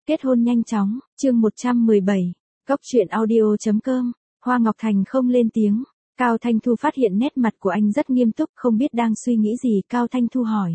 Kết hôn nhanh chóng, chương 117, Góc truyện audio.com, Hoa Ngọc Thành không lên tiếng. Cao Thanh Thu phát hiện nét mặt của anh rất nghiêm túc, không biết đang suy nghĩ gì. Cao Thanh Thu hỏi.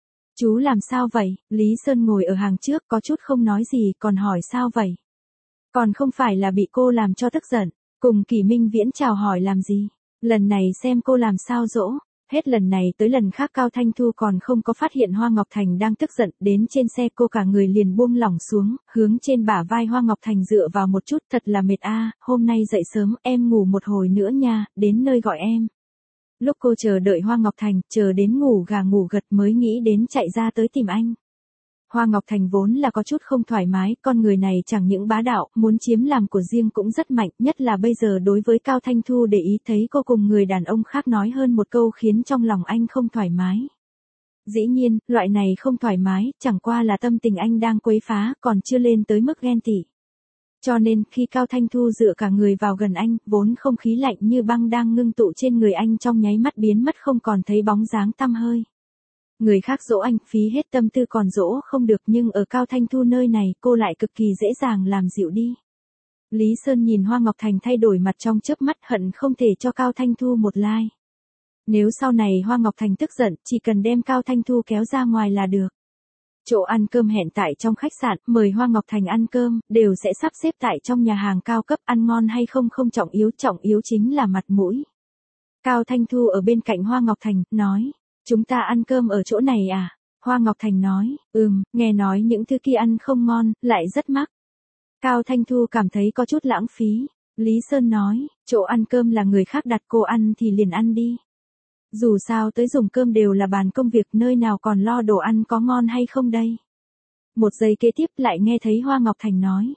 Chú làm sao vậy? Lý Sơn ngồi ở hàng trước có chút không nói gì, còn hỏi sao vậy? Còn không phải là bị cô làm cho tức giận, cùng Kỷ Minh Viễn chào hỏi làm gì? Lần này xem cô làm sao dỗ. Hết lần này tới lần khác Cao Thanh Thu còn không có phát hiện Hoa Ngọc Thành đang tức giận, đến trên xe cô cả người liền buông lỏng xuống, hướng trên bả vai Hoa Ngọc Thành dựa vào một chút, thật là mệt a, hôm nay dậy sớm, em ngủ một hồi nữa nha, đến nơi gọi em. Lúc cô chờ đợi Hoa Ngọc Thành, chờ đến ngủ gà ngủ gật mới nghĩ đến chạy ra tới tìm anh. Hoa Ngọc Thành vốn là có chút không thoải mái, con người này chẳng những bá đạo, muốn chiếm làm của riêng cũng rất mạnh, nhất là bây giờ đối với Cao Thanh Thu để ý thấy cô cùng người đàn ông khác nói hơn một câu khiến trong lòng anh không thoải mái. Dĩ nhiên, loại này không thoải mái, chẳng qua là tâm tình anh đang quấy phá, còn chưa lên tới mức ghen tị. Cho nên, khi Cao Thanh Thu dựa cả người vào gần anh, vốn không khí lạnh như băng đang ngưng tụ trên người anh trong nháy mắt biến mất không còn thấy bóng dáng tăm hơi. Người khác dỗ anh, phí hết tâm tư còn dỗ không được, nhưng ở Cao Thanh Thu nơi này, cô lại cực kỳ dễ dàng làm dịu đi. Lý Sơn nhìn Hoa Ngọc Thành thay đổi mặt trong chớp mắt, hận không thể cho Cao Thanh Thu một like. Nếu sau này Hoa Ngọc Thành tức giận, chỉ cần đem Cao Thanh Thu kéo ra ngoài là được. Chỗ ăn cơm hẹn tại trong khách sạn, mời Hoa Ngọc Thành ăn cơm, đều sẽ sắp xếp tại trong nhà hàng cao cấp, ăn ngon hay không không trọng yếu chính là mặt mũi. Cao Thanh Thu ở bên cạnh Hoa Ngọc Thành, nói. Chúng ta ăn cơm ở chỗ này à? Hoa Ngọc Thành nói, nghe nói những thứ kia ăn không ngon, lại rất mắc. Cao Thanh Thu cảm thấy có chút lãng phí. Lý Sơn nói, chỗ ăn cơm là người khác đặt, cô ăn thì liền ăn đi. Dù sao tới dùng cơm đều là bàn công việc, nơi nào còn lo đồ ăn có ngon hay không đây. Một giây kế tiếp lại nghe thấy Hoa Ngọc Thành nói.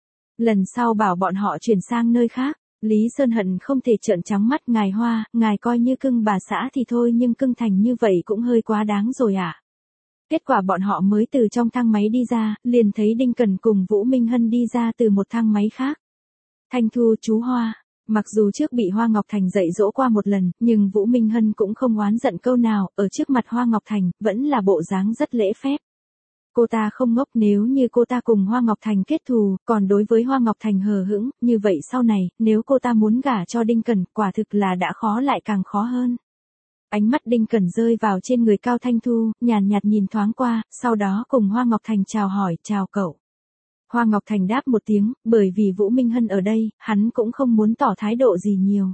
Lần sau bảo bọn họ chuyển sang nơi khác. Lý Sơn hận không thể trợn trắng mắt, ngài Hoa, ngài coi như cưng bà xã thì thôi nhưng cưng thành như vậy cũng hơi quá đáng rồi ạ. Kết quả bọn họ mới từ trong thang máy đi ra, liền thấy Đinh Cần cùng Vũ Minh Hân đi ra từ một thang máy khác. Thanh Thu, chú Hoa, mặc dù trước bị Hoa Ngọc Thành dạy dỗ qua một lần, nhưng Vũ Minh Hân cũng không oán giận câu nào, ở trước mặt Hoa Ngọc Thành, vẫn là bộ dáng rất lễ phép. Cô ta không ngốc, nếu như cô ta cùng Hoa Ngọc Thành kết thù, còn đối với Hoa Ngọc Thành hờ hững, như vậy sau này, nếu cô ta muốn gả cho Đinh Cần, quả thực là đã khó lại càng khó hơn. Ánh mắt Đinh Cần rơi vào trên người Cao Thanh Thu, nhàn nhạt nhìn thoáng qua, sau đó cùng Hoa Ngọc Thành chào hỏi, chào cậu. Hoa Ngọc Thành đáp một tiếng, bởi vì Vũ Minh Hân ở đây, hắn cũng không muốn tỏ thái độ gì nhiều.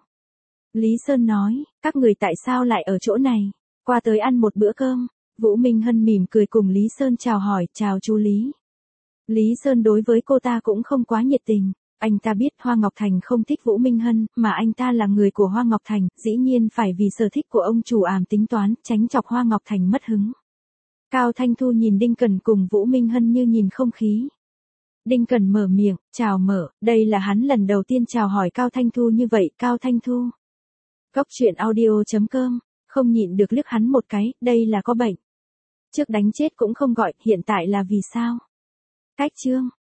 Lý Sơn nói, các người tại sao lại ở chỗ này, qua tới ăn một bữa cơm. Vũ Minh Hân mỉm cười cùng Lý Sơn chào hỏi, chào chú Lý. Lý Sơn đối với cô ta cũng không quá nhiệt tình, anh ta biết Hoa Ngọc Thành không thích Vũ Minh Hân, mà anh ta là người của Hoa Ngọc Thành, dĩ nhiên phải vì sở thích của ông chủ tính toán, tránh chọc Hoa Ngọc Thành mất hứng. Cao Thanh Thu nhìn Đinh Cần cùng Vũ Minh Hân như nhìn không khí. Đinh Cần mở miệng, chào mở, đây là hắn lần đầu tiên chào hỏi Cao Thanh Thu như vậy, Cao Thanh Thu. Góc truyện audio.com, không nhịn được liếc hắn một cái, đây là có bệnh. Trước đánh chết cũng không gọi, hiện tại là vì sao? Cách chương.